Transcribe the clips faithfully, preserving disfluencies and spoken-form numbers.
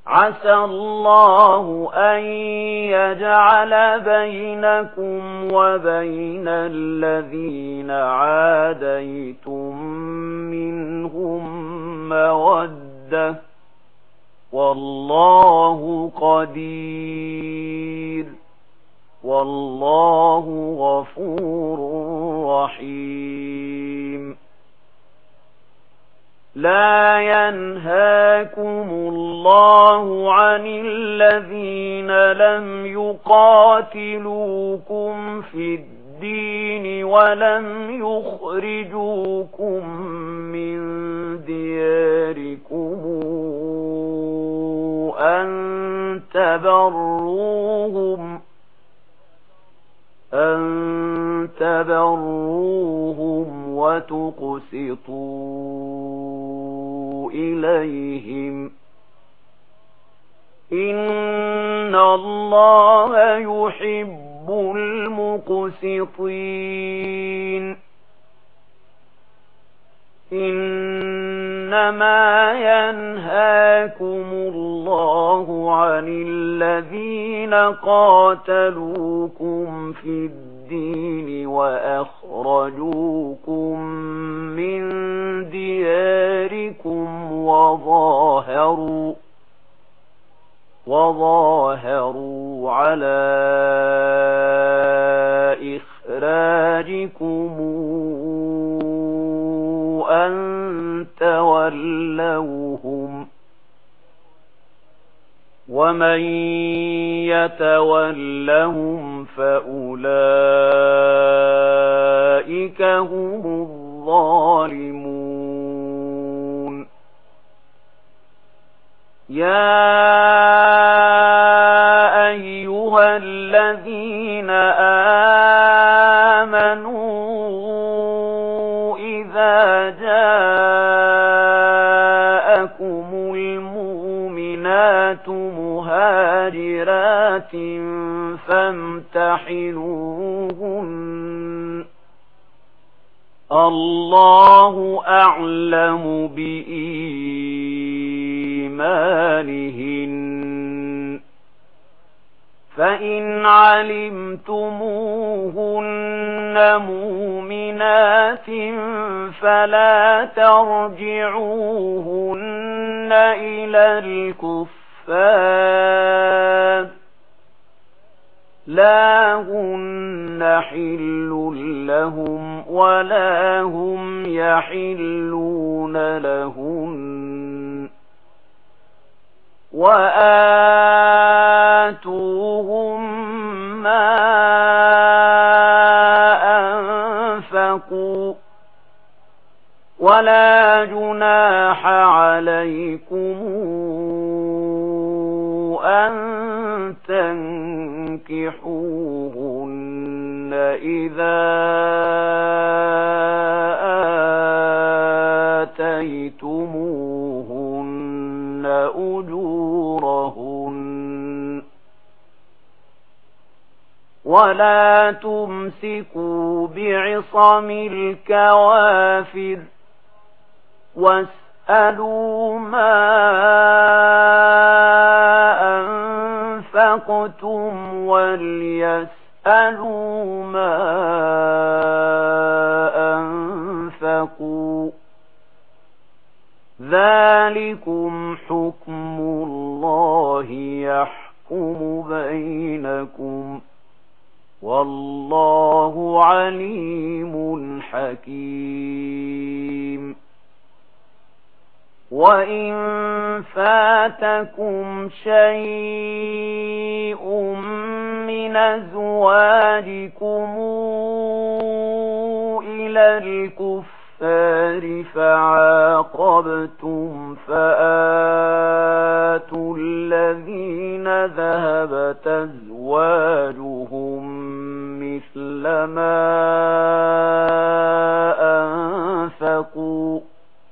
عسى الله أن يجعل بينكم وبين الذين عاديتم منهم مودة والله قدير والله غفور رحيم. لا ينهاكم الله عن الذين لم يقاتلوكم في الدين ولم يخرجوكم من دياركم أن تبروهم أن تبروهم وتقسطوا إليهم إن الله يحب المقسطين. إنما ينهاكم الله عن الذين قاتلوكم في الدين وأخرجوكم من دياركم وظاهروا وظاهروا على إخراجكم أن تولوهم ومن يتولهم فأولئك هم الظالمون. يا أيها الذين آمنوا إذا جاءكم المؤمنات مهاجرات فامتحنوهن الله أعلم بإيمانهن فإن علمتموهن مؤمنات فلا ترجعوهن إلى الكفار لا هن حل لهم ولا هم يحلون لهن وآتوهم ما أنفقوا ولا جناح عليكم أن تنكحوهن إذا آتيتموهن أجورهن ولا تمسكوا بعصم الكوافر واسألوا ما أنفقتم وليسألوا ما أنفقوا ذلكم حكم الله يحكم بينكم والله عليم حكيم. وإن فاتكم شيء من أزواجكم إلى الكفار فعاقبتم فآتوا الذين ذهبت أزواجهم مثل ما أنفقوا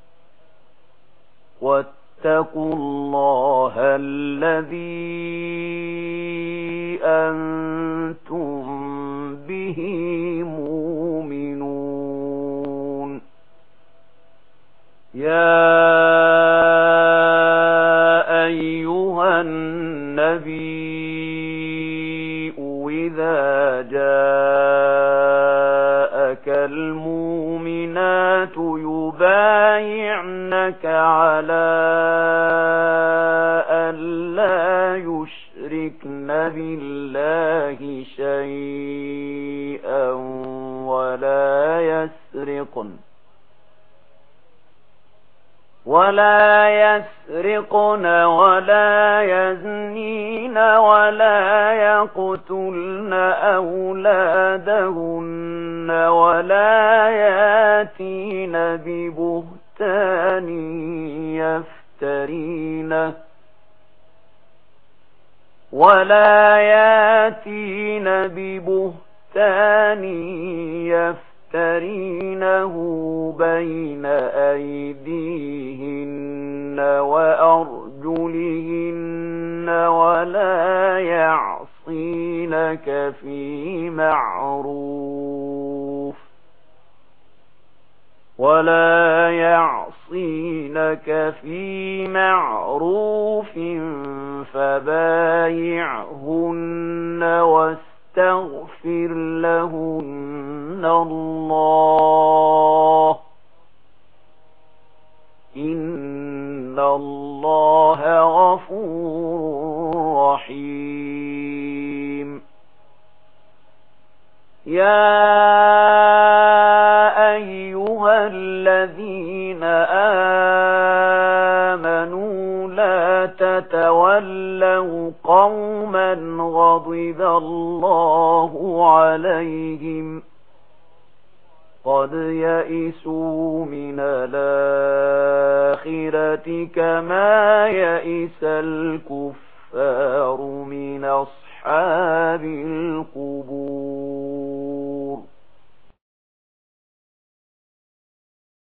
واتقوا الله الذي أنتم به مؤمنون. يا أيها أيها النبي إذا جاءك المؤمنات يبايعنك على أن لا يشركن بالله شيئا ولا يسرقن ولا يسرقن ولا يزنين ولا يقتلن أولادهن ولا ياتين ببهتان يفترينه ولا ياتين ببهتان يفترينه بين أيديهن وأرجلهن ولا يعصينك في معروف ولا يعصينك في معروف فبايعهن واستغفر لهن الله إن الله غفور رحيم. يا أيها الذين آمنوا لا تتولوا قوما غضب الله عليهم قد يئسوا من الآخرة كما يئس الكفار من أصحاب القبور.